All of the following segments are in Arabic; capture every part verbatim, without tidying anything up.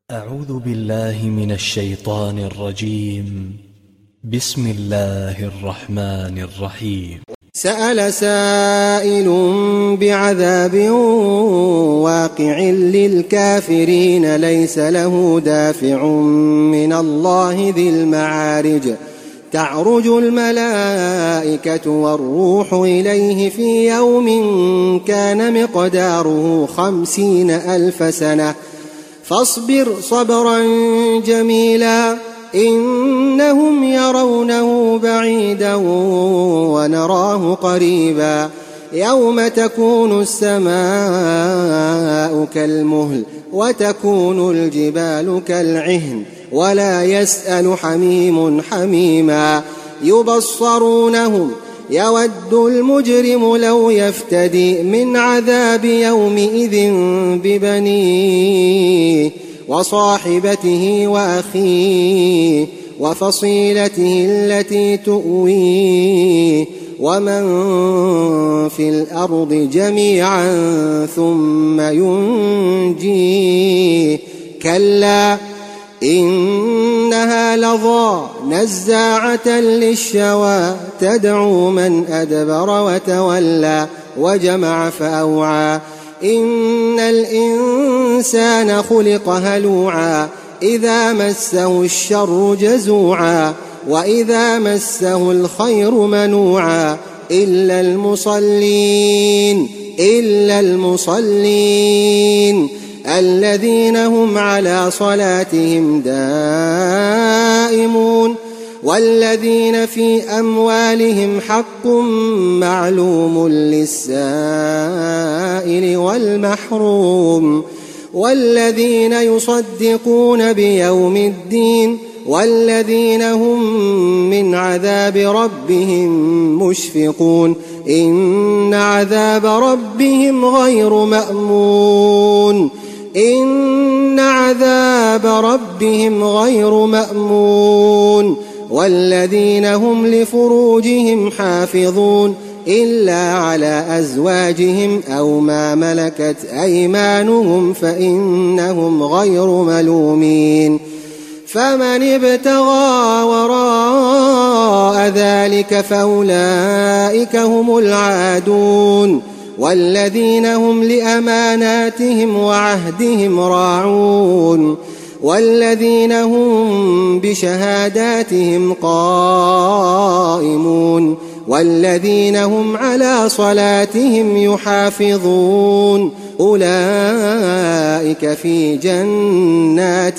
أعوذ بالله من الشيطان الرجيم. بسم الله الرحمن الرحيم. سأل سائل بعذاب واقع للكافرين ليس له دافع من الله ذي المعارج تعرج الملائكة والروح إليه في يوم كان مقداره خمسين ألف سنة فاصبر صبرا جميلا إنهم يرونه بعيدا ونراه قريبا يوم تكون السماء كالمهل وتكون الجبال كالعهن ولا يسأل حميم حميما يبصرونهم يود المجرم لو يفتدي من عذاب يومئذ ببنيه وصاحبته وأخيه وفصيلته التي تؤويه ومن في الأرض جميعا ثم ينجيه كلا إنها لظى نزاعة للشوى تدعو من أدبر وتولى وجمع فأوعى إن الإنسان خلق هلوعا إذا مسه الشر جزوعا وإذا مسه الخير منوعا إلا المصلين إلا المصلين الذين هم على صلاتهم دائمون والذين في أموالهم حق معلوم للسائل والمحروم والذين يصدقون بيوم الدين والذين هم من عذاب ربهم مشفقون إن عذاب ربهم غير مأمون إن عذاب ربهم غير مأمون والذين هم لفروجهم حافظون إلا على أزواجهم أو ما ملكت أيمانهم فإنهم غير ملومين فمن ابتغى وراء ذلك فأولئك هم العادون والذين هم لأماناتهم وعهدهم راعون والذين هم بشهاداتهم قائمون والذين هم على صلاتهم يحافظون أولئك في جنات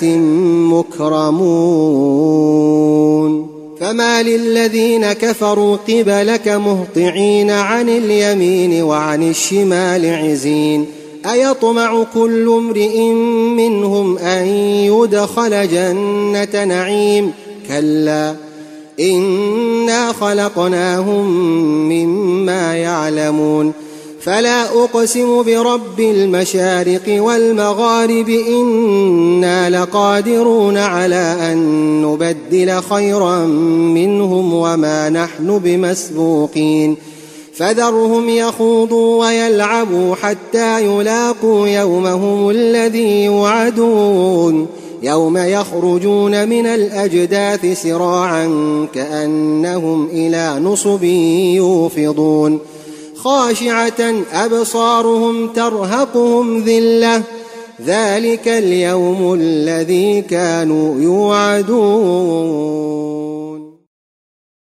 مكرمون فما للذين كفروا قبلك مهطعين عن اليمين وعن الشمال عزين أيطمع كل امرئ منهم أن يدخل جنة نعيم كلا إنا خلقناهم مما يعلمون فلا أقسم برب المشارق والمغارب إنا لقادرون على أن نبدل خيرا منهم وما نحن بمسبوقين فذرهم يخوضوا ويلعبوا حتى يلاقوا يومهم الذي يوعدون يوم يخرجون من الأجداث سراعا كأنهم إلى نصب يوفضون خاشعة أبصارهم ترهقهم ذلة ذلك اليوم الذي كانوا يوعدون.